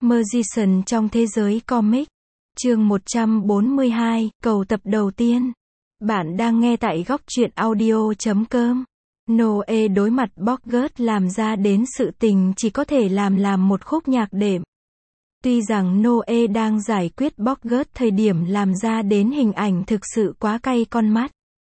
Magician trong thế giới comic. Chương 142, cầu tập đầu tiên. Bạn đang nghe tại góc truyện audio.com. Noe đối mặt Bogart làm ra đến sự tình chỉ có thể làm một khúc nhạc đệm. Tuy rằng Noe đang giải quyết Bogart thời điểm làm ra đến hình ảnh thực sự quá cay con mắt.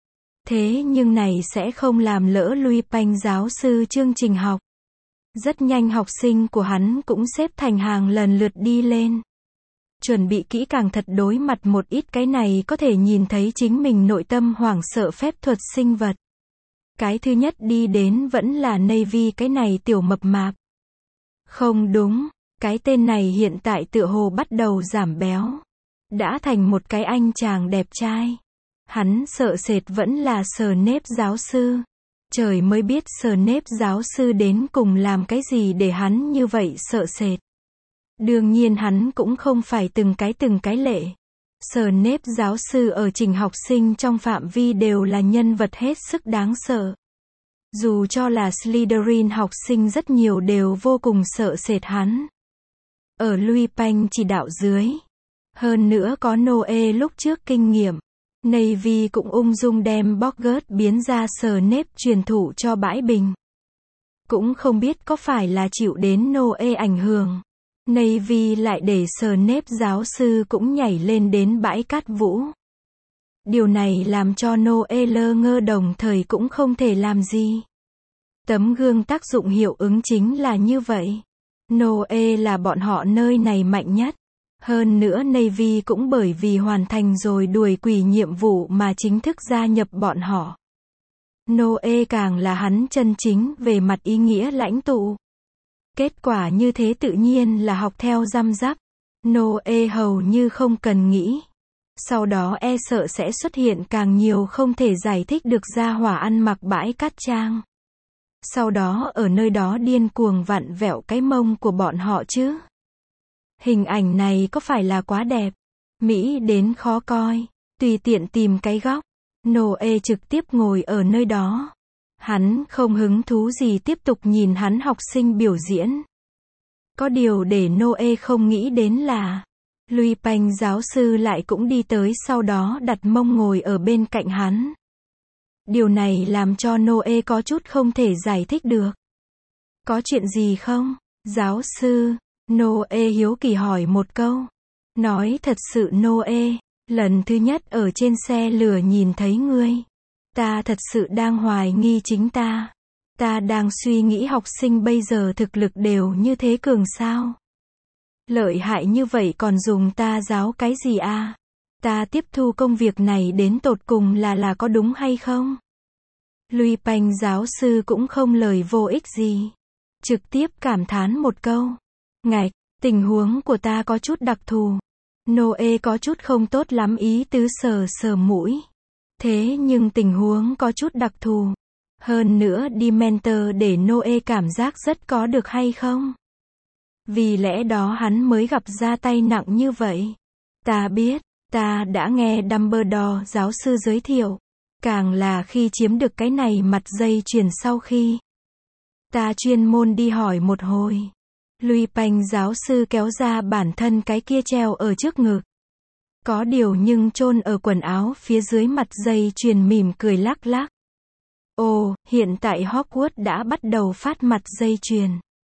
Thế nhưng này sẽ không làm lỡ Lupin giáo sư chương trình học. Rất nhanh học sinh của hắn cũng xếp thành hàng lần lượt đi lên. Chuẩn bị kỹ càng thật đối mặt một ít cái này có thể nhìn thấy chính mình nội tâm hoảng sợ phép thuật sinh vật. Cái thứ nhất đi đến vẫn là Navy cái này tiểu mập mạp. Không đúng, cái tên này hiện tại tựa hồ bắt đầu giảm béo. Đã thành một cái anh chàng đẹp trai. Hắn sợ sệt vẫn là Snape giáo sư. Trời mới biết Snape giáo sư đến cùng làm cái gì để hắn như vậy sợ sệt. Đương nhiên hắn cũng không phải từng cái lệ. Snape giáo sư ở trình học sinh trong phạm vi đều là nhân vật hết sức đáng sợ. Dù cho là Slytherin học sinh rất nhiều đều vô cùng sợ sệt hắn. Ở Lupin chỉ đạo dưới. Hơn nữa có Noe lúc trước kinh nghiệm. Navy cũng ung dung đem Bogart biến ra Snape truyền thụ cho bãi bình. Cũng không biết có phải là chịu đến Noe ảnh hưởng. Navy lại để Snape giáo sư cũng nhảy lên đến bãi cát vũ. Điều này làm cho Noe lơ ngơ đồng thời cũng không thể làm gì. Tấm gương tác dụng hiệu ứng chính là như vậy. Noe là bọn họ nơi này mạnh nhất. Hơn nữa Navy cũng bởi vì hoàn thành rồi đuổi quỷ nhiệm vụ mà chính thức gia nhập bọn họ. Noe càng là hắn chân chính về mặt ý nghĩa lãnh tụ. Kết quả như thế tự nhiên là học theo răm rắp. Noe hầu như không cần nghĩ. Sau đó e sợ sẽ xuất hiện càng nhiều không thể giải thích được gia hỏa ăn mặc bãi cát trang. Sau đó ở nơi đó điên cuồng vặn vẹo cái mông của bọn họ chứ. Hình ảnh này có phải là quá đẹp, mỹ đến khó coi, tùy tiện tìm cái góc. Noe trực tiếp ngồi ở nơi đó. Hắn không hứng thú gì tiếp tục nhìn hắn học sinh biểu diễn. Có điều để Noe không nghĩ đến là, Lupin giáo sư lại cũng đi tới sau đó đặt mông ngồi ở bên cạnh hắn. Điều này làm cho Noe có chút không thể giải thích được. Có chuyện gì không, giáo sư? Noe hiếu kỳ hỏi một câu. Nói thật sự Noe, lần thứ nhất ở trên xe lửa nhìn thấy ngươi. Ta thật sự đang hoài nghi chính ta. Ta đang suy nghĩ học sinh bây giờ thực lực đều như thế cường sao? Lợi hại như vậy còn dùng ta giáo cái gì à? Ta tiếp thu công việc này đến tột cùng là có đúng hay không? Lupin giáo sư cũng không lời vô ích gì. Trực tiếp cảm thán một câu. Ngạch, tình huống của ta có chút đặc thù. Noe có chút không tốt lắm ý tứ sờ mũi. Thế nhưng tình huống có chút đặc thù. Hơn nữa Dementor để Noe cảm giác rất có được hay không? Vì lẽ đó hắn mới gặp ra tay nặng như vậy. Ta biết, ta đã nghe Dumbledore giáo sư giới thiệu. Càng là khi chiếm được cái này mặt dây chuyền sau khi. Ta chuyên môn đi hỏi một hồi. Lupin giáo sư kéo ra bản thân cái kia treo ở trước ngực. Có điều nhưng chôn ở quần áo phía dưới mặt dây chuyền mỉm cười lắc lắc. Ồ, hiện tại Hogwarts đã bắt đầu phát mặt dây chuyền.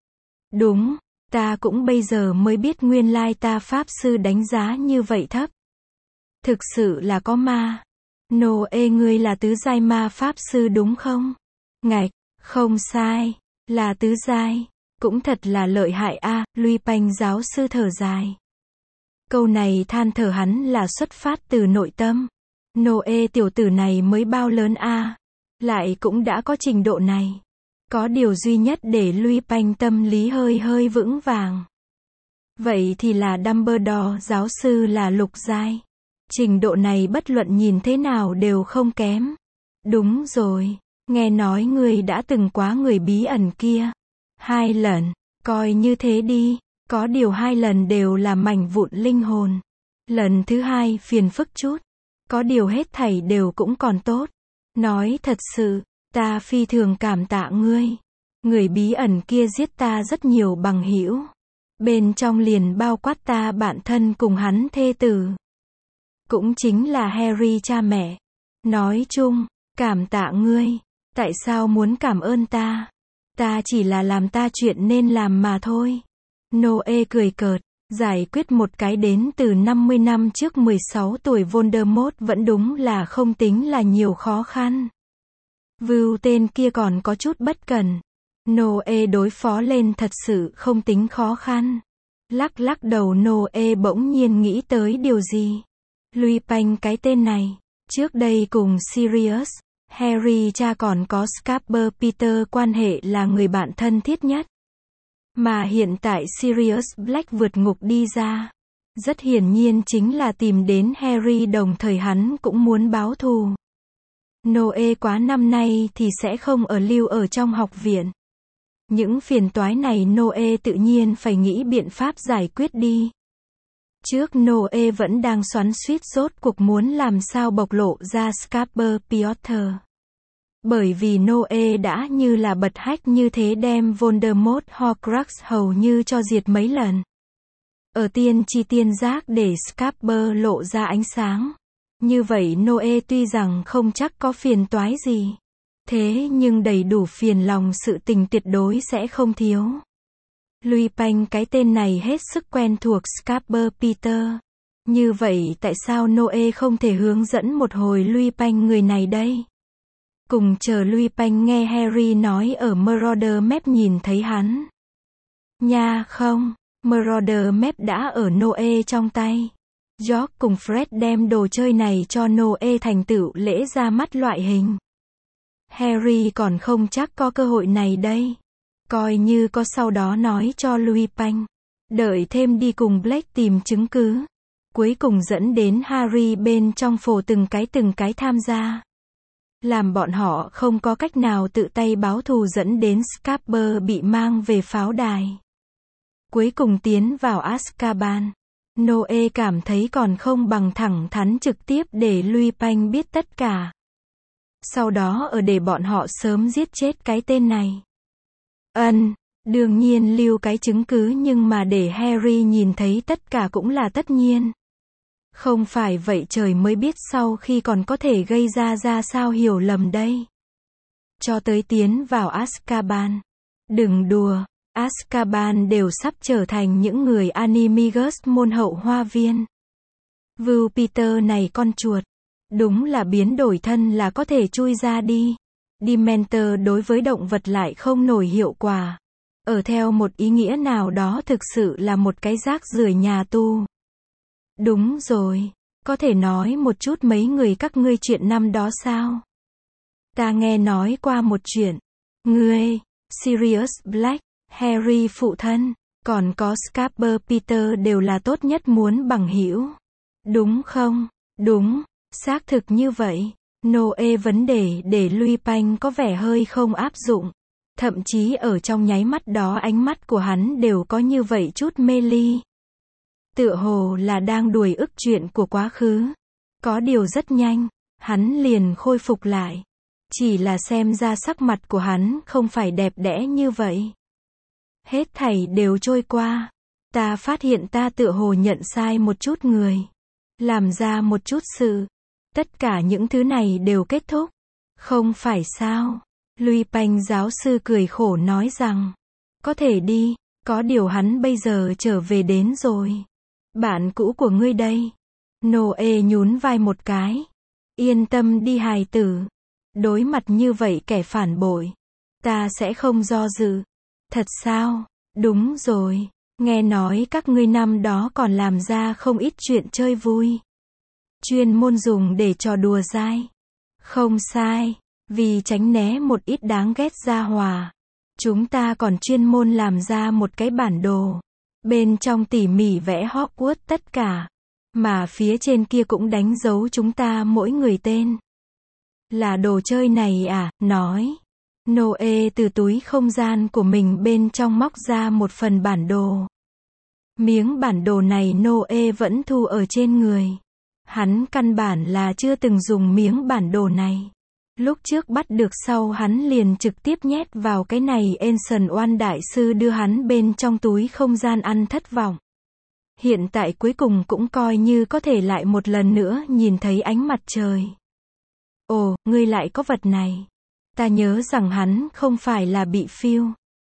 Đúng, ta cũng bây giờ mới biết nguyên lai ta pháp sư đánh giá như vậy thấp. Thực sự là có ma. Noe ngươi là tứ giai ma pháp sư đúng không? Ngạch, không sai, là tứ giai. Cũng thật là lợi hại a, Lupin giáo sư thở dài. Câu này than thở hắn là xuất phát từ nội tâm. Noe tiểu tử này mới bao lớn a, lại cũng đã có trình độ này. Có điều duy nhất để Lupin tâm lý hơi vững vàng. Vậy thì là Dumbledore giáo sư là lục giai. Trình độ này bất luận nhìn thế nào đều không kém. Đúng rồi, nghe nói ngươi đã từng quá người bí ẩn kia. 2 lần, coi như thế đi, có điều 2 lần đều là mảnh vụn linh hồn. Lần thứ 2 phiền phức chút, có điều hết thảy đều cũng còn tốt. Nói thật sự, ta phi thường cảm tạ ngươi. Người bí ẩn kia giết ta rất nhiều bằng hữu. Bên trong liền bao quát ta bạn thân cùng hắn thê tử. Cũng chính là Harry cha mẹ. Nói chung, cảm tạ ngươi. Tại sao muốn cảm ơn ta? Ta chỉ là làm ta chuyện nên làm mà thôi. Noe cười cợt. Giải quyết một cái đến từ 50 năm trước 16 tuổi Voldemort vẫn đúng là không tính là nhiều khó khăn. Vưu tên kia còn có chút bất cẩn. Noe đối phó lên thật sự không tính khó khăn. Lắc lắc đầu Noe bỗng nhiên nghĩ tới điều gì. Lupin cái tên này. Trước đây cùng Sirius, Harry cha còn có Scaber Peter quan hệ là người bạn thân thiết nhất. Mà hiện tại Sirius Black vượt ngục đi ra. Rất hiển nhiên chính là tìm đến Harry đồng thời hắn cũng muốn báo thù. Noe quá năm nay thì sẽ không lưu ở trong học viện. Những phiền toái này Noe tự nhiên phải nghĩ biện pháp giải quyết đi. Trước Noe vẫn đang xoắn xuýt rốt cuộc muốn làm sao bộc lộ ra Scaber Peter. Bởi vì Noe đã như là bật hách như thế đem Voldemort Horcrux hầu như cho diệt mấy lần. Ở tiên tri tiên giác để Scaber lộ ra ánh sáng. Như vậy Noe tuy rằng không chắc có phiền toái gì. Thế nhưng đầy đủ phiền lòng sự tình tuyệt đối sẽ không thiếu. Lupin cái tên này hết sức quen thuộc Scaber Peter. Như vậy tại sao Noe không thể hướng dẫn một hồi Lupin người này đây? Cùng chờ Lupin nghe Harry nói ở Marauder Map nhìn thấy hắn. Nha không, Marauder Map đã ở Noe trong tay. George cùng Fred đem đồ chơi này cho Noe thành tựu lễ ra mắt loại hình. Harry còn không chắc có cơ hội này đây. Coi như có sau đó nói cho Lupin. Đợi thêm đi cùng Black tìm chứng cứ. Cuối cùng dẫn đến Harry bên trong phổ từng cái tham gia. Làm bọn họ không có cách nào tự tay báo thù dẫn đến Scaber bị mang về pháo đài. Cuối cùng tiến vào Azkaban. Noe cảm thấy còn không bằng thẳng thắn trực tiếp để Lupin biết tất cả. Sau đó để bọn họ sớm giết chết cái tên này. Đương nhiên lưu cái chứng cứ nhưng mà để Harry nhìn thấy tất cả cũng là tất nhiên. Không phải vậy trời mới biết sau khi còn có thể gây ra sao hiểu lầm đây. Cho tới tiến vào Azkaban. Đừng đùa, Azkaban đều sắp trở thành những người Animagus môn hậu hoa viên. Vưu Peter này con chuột. Đúng là biến đổi thân là có thể chui ra đi. Dementor đối với động vật lại không nổi hiệu quả. Ở theo một ý nghĩa nào đó thực sự là một cái rác rưởi nhà tu. Đúng rồi, có thể nói một chút mấy người các ngươi chuyện năm đó sao? Ta nghe nói qua một chuyện. Ngươi, Sirius Black, Harry phụ thân, còn có Scaber Peter đều là tốt nhất muốn bằng hữu. Đúng không? Đúng, xác thực như vậy. Noe vấn đề để Lupin có vẻ hơi không áp dụng. Thậm chí ở trong nháy mắt đó ánh mắt của hắn đều có như vậy chút mê ly. Tựa hồ là đang đuổi ức chuyện của quá khứ. Có điều rất nhanh, hắn liền khôi phục lại. Chỉ là xem ra sắc mặt của hắn không phải đẹp đẽ như vậy. Hết thảy đều trôi qua. Ta phát hiện ta tựa hồ nhận sai một chút người. Làm ra một chút sự. Tất cả những thứ này đều kết thúc. Không phải sao? Lupin giáo sư cười khổ nói rằng. Có thể đi, có điều hắn bây giờ trở về đến rồi. Bạn cũ của ngươi đây. Noe nhún vai một cái. Yên tâm đi hài tử. Đối mặt như vậy kẻ phản bội. Ta sẽ không do dự. Thật sao? Đúng rồi. Nghe nói các ngươi năm đó còn làm ra không ít chuyện chơi vui. Chuyên môn dùng để trò đùa dai. Không sai. Vì tránh né một ít đáng ghét gia hỏa. Chúng ta còn chuyên môn làm ra một cái bản đồ. Bên trong tỉ mỉ vẽ Hogwarts tất cả. Mà phía trên kia cũng đánh dấu chúng ta mỗi người tên. Là đồ chơi này à, nói. Noe từ túi không gian của mình bên trong móc ra một phần bản đồ. Miếng bản đồ này Noe vẫn thu ở trên người. Hắn căn bản là chưa từng dùng miếng bản đồ này. Lúc trước bắt được sau hắn liền trực tiếp nhét vào cái này Ancient One đại sư đưa hắn bên trong túi không gian ăn thất vọng. Hiện tại cuối cùng cũng coi như có thể lại một lần nữa nhìn thấy ánh mặt trời. Ồ, ngươi lại có vật này. Ta nhớ rằng hắn không phải là bị phiêu.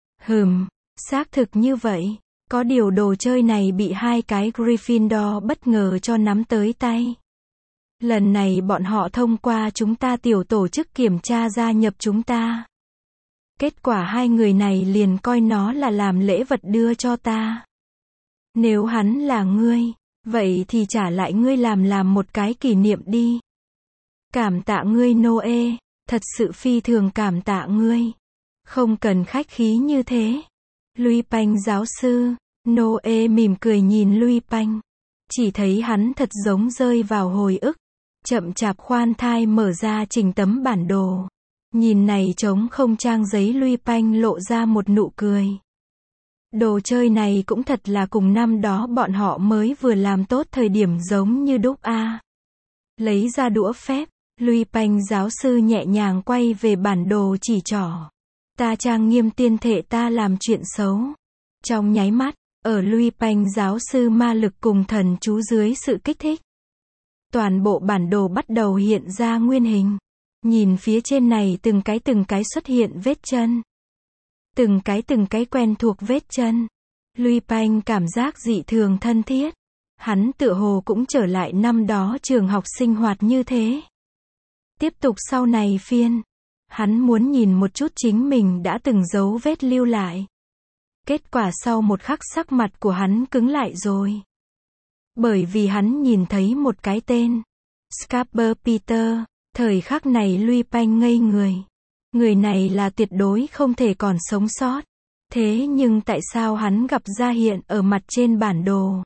Xác thực như vậy. Có điều đồ chơi này bị hai cái Gryffindor bất ngờ cho nắm tới tay. Lần này bọn họ thông qua chúng ta tiểu tổ chức kiểm tra gia nhập chúng ta. Kết quả hai người này liền coi nó là làm lễ vật đưa cho ta. Nếu hắn là ngươi, vậy thì trả lại ngươi làm một cái kỷ niệm đi. Cảm tạ ngươi Noe, thật sự phi thường cảm tạ ngươi. Không cần khách khí như thế. Lupin giáo sư, Noe mỉm cười nhìn Lupin. Chỉ thấy hắn thật giống rơi vào hồi ức. Chậm chạp khoan thai mở ra trình tấm bản đồ. Nhìn này trống không trang giấy Lupin lộ ra một nụ cười. Đồ chơi này cũng thật là cùng năm đó bọn họ mới vừa làm tốt thời điểm giống như đúc a. Lấy ra đũa phép, Lupin giáo sư nhẹ nhàng quay về bản đồ chỉ trỏ. Ta trang nghiêm tiên thể ta làm chuyện xấu. Trong nháy mắt, ở Lupin giáo sư ma lực cùng thần chú dưới sự kích thích. Toàn bộ bản đồ bắt đầu hiện ra nguyên hình. Nhìn phía trên này từng cái xuất hiện vết chân. Từng cái quen thuộc vết chân. Lupin cảm giác dị thường thân thiết. Hắn tựa hồ cũng trở lại năm đó trường học sinh hoạt như thế. Tiếp tục sau này phiên. Hắn muốn nhìn một chút chính mình đã từng dấu vết lưu lại. Kết quả sau một khắc sắc mặt của hắn cứng lại rồi. Bởi vì hắn nhìn thấy một cái tên. Scarper Peter. Thời khắc này Lupin ngây người. Người này là tuyệt đối không thể còn sống sót. Thế nhưng tại sao hắn gặp ra hiện ở mặt trên bản đồ?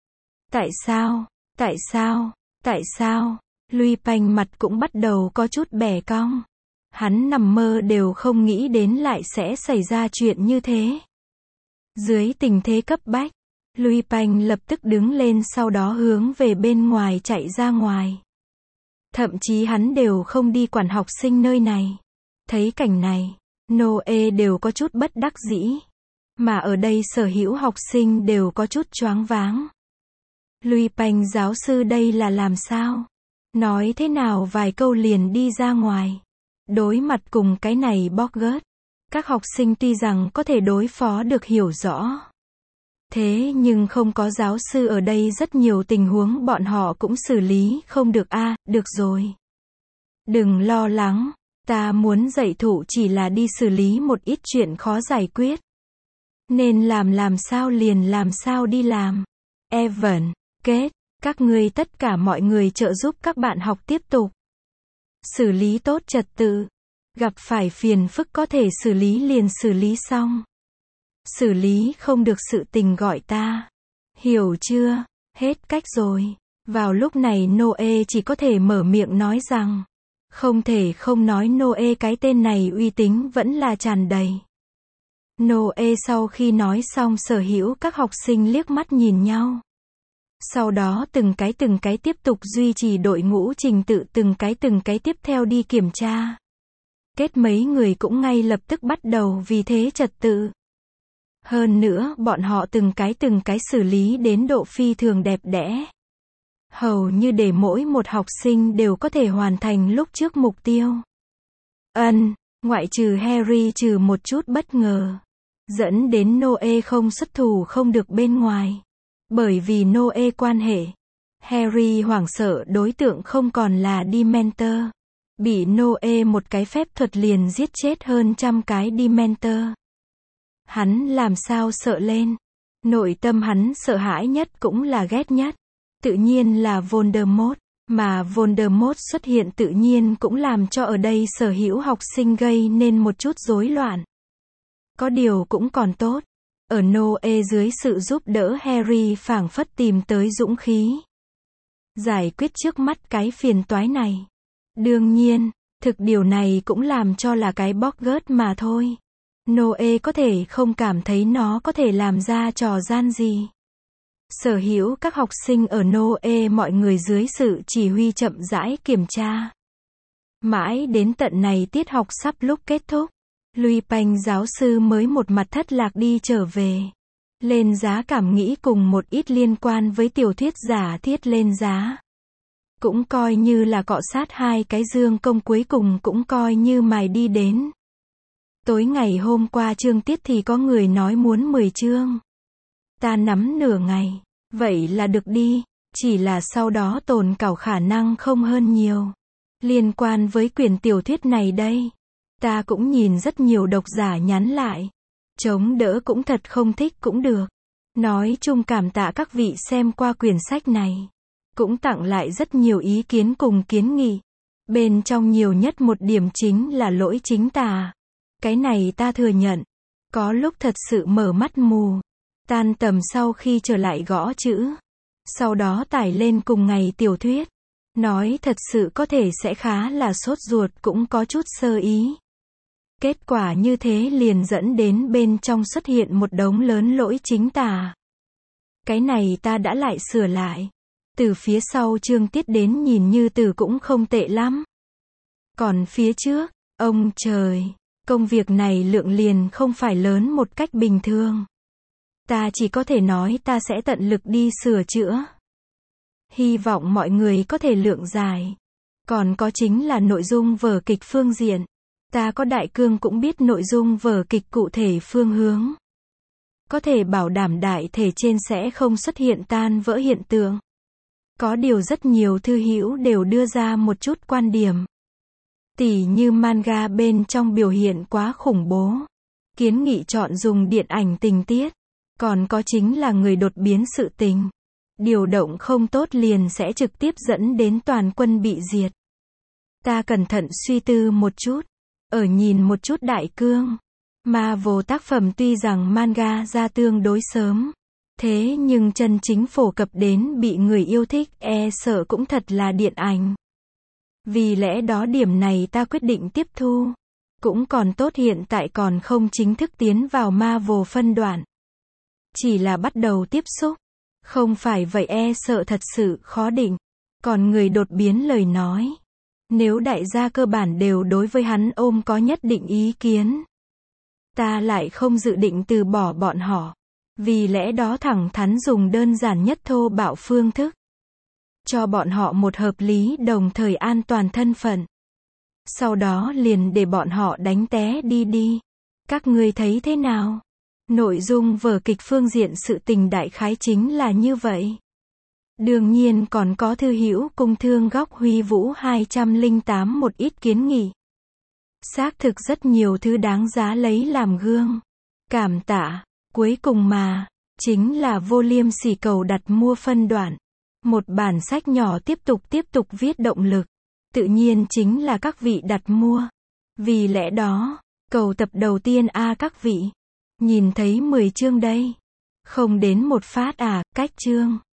Tại sao? Lupin mặt cũng bắt đầu có chút bẻ cong. Hắn nằm mơ đều không nghĩ đến lại sẽ xảy ra chuyện như thế. Dưới tình thế cấp bách, Lupin lập tức đứng lên sau đó hướng về bên ngoài chạy ra ngoài. Thậm chí hắn đều không đi quản học sinh nơi này. Thấy cảnh này, Noe đều có chút bất đắc dĩ. Mà ở đây sở hữu học sinh đều có chút choáng váng. Lupin giáo sư đây là làm sao? Nói thế nào vài câu liền đi ra ngoài. Đối mặt cùng cái này Boggart. Các học sinh tuy rằng có thể đối phó được hiểu rõ. Thế nhưng không có giáo sư ở đây rất nhiều tình huống bọn họ cũng xử lý không được a. Được rồi. Đừng lo lắng. Ta muốn dạy thụ chỉ là đi xử lý một ít chuyện khó giải quyết. Nên làm sao liền làm sao đi làm. Evan, Kate, các ngươi tất cả mọi người trợ giúp các bạn học tiếp tục. Xử lý tốt trật tự. Gặp phải phiền phức có thể xử lý liền xử lý xong. Xử lý không được sự tình gọi ta. Hiểu chưa? Hết cách rồi. Vào lúc này Noe chỉ có thể mở miệng nói rằng. Không thể không nói Noe cái tên này uy tín vẫn là tràn đầy. Noe sau khi nói xong sở hữu các học sinh liếc mắt nhìn nhau. Sau đó từng cái tiếp tục duy trì đội ngũ trình tự từng cái tiếp theo đi kiểm tra. Kết mấy người cũng ngay lập tức bắt đầu vì thế trật tự. Hơn nữa bọn họ từng cái xử lý đến độ phi thường đẹp đẽ. Hầu như để mỗi một học sinh đều có thể hoàn thành lúc trước mục tiêu. Ngoại trừ Harry trừ một chút bất ngờ. Dẫn đến Noe không xuất thủ không được bên ngoài. Bởi vì Noe quan hệ. Harry hoảng sợ đối tượng không còn là Dementor. Bị Noe một cái phép thuật liền giết chết hơn 100 cái Dementor. Hắn làm sao sợ lên. Nội tâm hắn sợ hãi nhất cũng là ghét nhất. Tự nhiên là Voldemort. Mà Voldemort xuất hiện tự nhiên cũng làm cho ở đây sở hữu học sinh gây nên một chút rối loạn. Có điều cũng còn tốt. Ở Noe dưới sự giúp đỡ Harry phảng phất tìm tới dũng khí. Giải quyết trước mắt cái phiền toái này. Đương nhiên, thực điều này cũng làm cho là cái Boggart mà thôi. Noe có thể không cảm thấy nó có thể làm ra trò gian gì. Sở hữu các học sinh ở Noe mọi người dưới sự chỉ huy chậm rãi kiểm tra. Mãi đến tận này tiết học sắp lúc kết thúc, Lui Panh giáo sư mới một mặt thất lạc đi trở về. Lên giá cảm nghĩ cùng một ít liên quan với tiểu thuyết giả thiết lên giá. Cũng coi như là cọ sát hai cái dương công cuối cùng cũng coi như mài đi đến. Tối ngày hôm qua chương tiết thì có người nói muốn 10 chương. Ta nắm nửa ngày. Vậy là được đi. Chỉ là sau đó tồn cảo khả năng không hơn nhiều. Liên quan với quyển tiểu thuyết này đây. Ta cũng nhìn rất nhiều độc giả nhắn lại. Chống đỡ cũng thật không thích cũng được. Nói chung cảm tạ các vị xem qua quyển sách này. Cũng tặng lại rất nhiều ý kiến cùng kiến nghị. Bên trong nhiều nhất một điểm chính là lỗi chính tà. Cái này ta thừa nhận. Có lúc thật sự mở mắt mù. Tan tầm sau khi trở lại gõ chữ. Sau đó tải lên cùng ngày tiểu thuyết. Nói thật sự có thể sẽ khá là sốt ruột cũng có chút sơ ý. Kết quả như thế liền dẫn đến bên trong xuất hiện một đống lớn lỗi chính tà. Cái này ta đã lại sửa lại. Từ phía sau chương tiết đến nhìn như từ cũng không tệ lắm. Còn phía trước, ông trời, công việc này lượng liền không phải lớn một cách bình thường. Ta chỉ có thể nói ta sẽ tận lực đi sửa chữa. Hy vọng mọi người có thể lượng giải. Còn có chính là nội dung vở kịch phương diện. Ta có đại cương cũng biết nội dung vở kịch cụ thể phương hướng. Có thể bảo đảm đại thể trên sẽ không xuất hiện tan vỡ hiện tượng. Có điều rất nhiều thư hữu đều đưa ra một chút quan điểm. Tỉ như manga bên trong biểu hiện quá khủng bố. Kiến nghị chọn dùng điện ảnh tình tiết. Còn có chính là người đột biến sự tình. Điều động không tốt liền sẽ trực tiếp dẫn đến toàn quân bị diệt. Ta cẩn thận suy tư một chút. Ở nhìn một chút đại cương. Marvel tác phẩm tuy rằng manga ra tương đối sớm. Thế nhưng chân chính phổ cập đến bị người yêu thích sợ cũng thật là điện ảnh. Vì lẽ đó điểm này ta quyết định tiếp thu. Cũng còn tốt hiện tại còn không chính thức tiến vào Marvel phân đoạn. Chỉ là bắt đầu tiếp xúc. Không phải vậy sợ thật sự khó định. Còn người đột biến lời nói. Nếu đại gia cơ bản đều đối với hắn ôm có nhất định ý kiến. Ta lại không dự định từ bỏ bọn họ. Vì lẽ đó thẳng thắn dùng đơn giản nhất thô bạo phương thức. Cho bọn họ một hợp lý đồng thời an toàn thân phận. Sau đó liền để bọn họ đánh té đi. Các ngươi thấy thế nào? Nội dung vở kịch phương diện sự tình đại khái chính là như vậy. Đương nhiên còn có thư hữu cung thương góc Huy Vũ 208 một ít kiến nghị. Xác thực rất nhiều thứ đáng giá lấy làm gương. Cảm tạ. Cuối cùng mà, chính là vô liêm sỉ cầu đặt mua phân đoạn. Một bản sách nhỏ tiếp tục viết động lực. Tự nhiên chính là các vị đặt mua. Vì lẽ đó, cầu tập đầu tiên các vị. Nhìn thấy 10 chương đây. Không đến một phát cách chương.